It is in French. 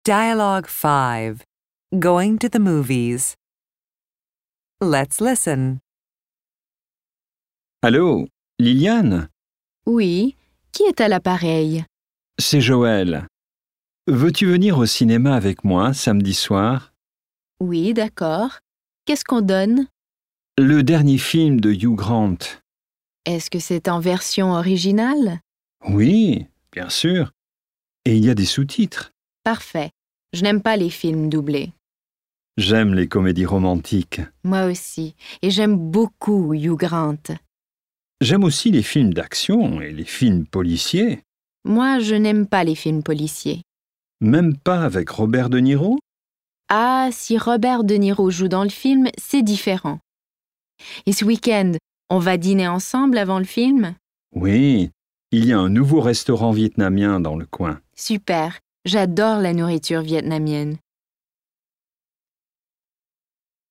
Dialogue 5. Going to the movies. Let's listen. Allô, Liliane? Oui, qui est à l'appareil? C'est Joël. Veux-tu venir au cinéma avec moi samedi soir? Oui, d'accord. Qu'est-ce qu'on donne? Le dernier film de Hugh Grant. Est-ce que c'est en version originale? Oui, bien sûr. Et il y a des sous-titres. Parfait. Je n'aime pas les films doublés. J'aime les comédies romantiques. Moi aussi. Et j'aime beaucoup Hugh Grant. J'aime aussi les films d'action et les films policiers. Moi, je n'aime pas les films policiers. Même pas avec Robert De Niro? Ah, si Robert De Niro joue dans le film, c'est différent. Et ce week-end, on va dîner ensemble avant le film? Oui, il y a un nouveau restaurant vietnamien dans le coin. Super. J'adore la nourriture vietnamienne.